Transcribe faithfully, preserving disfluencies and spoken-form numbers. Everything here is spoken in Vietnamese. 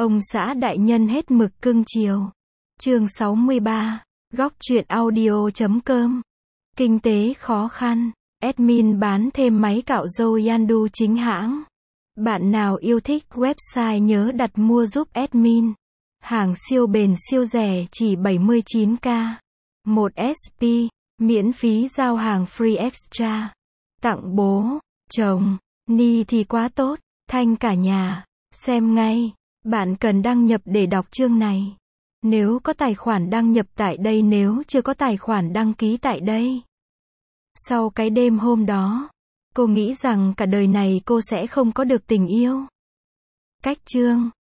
Ông xã đại nhân hết mực cưng chiều. Chương sáu mươi ba. Góc truyện audio chấm com. Kinh tế khó khăn. Admin bán thêm máy cạo râu Yandu chính hãng. Bạn nào yêu thích website nhớ đặt mua giúp admin. Hàng siêu bền siêu rẻ chỉ bảy mươi chín k. một ét pê. Miễn phí giao hàng free extra. Tặng bố, chồng, ni thì quá tốt. Thanh cả nhà. Xem ngay. Bạn cần đăng nhập để đọc chương này. Nếu có tài khoản đăng nhập tại đây, nếu chưa có tài khoản đăng ký tại đây. Sau cái đêm hôm đó, cô nghĩ rằng cả đời này cô sẽ không có được tình yêu. Cách chương.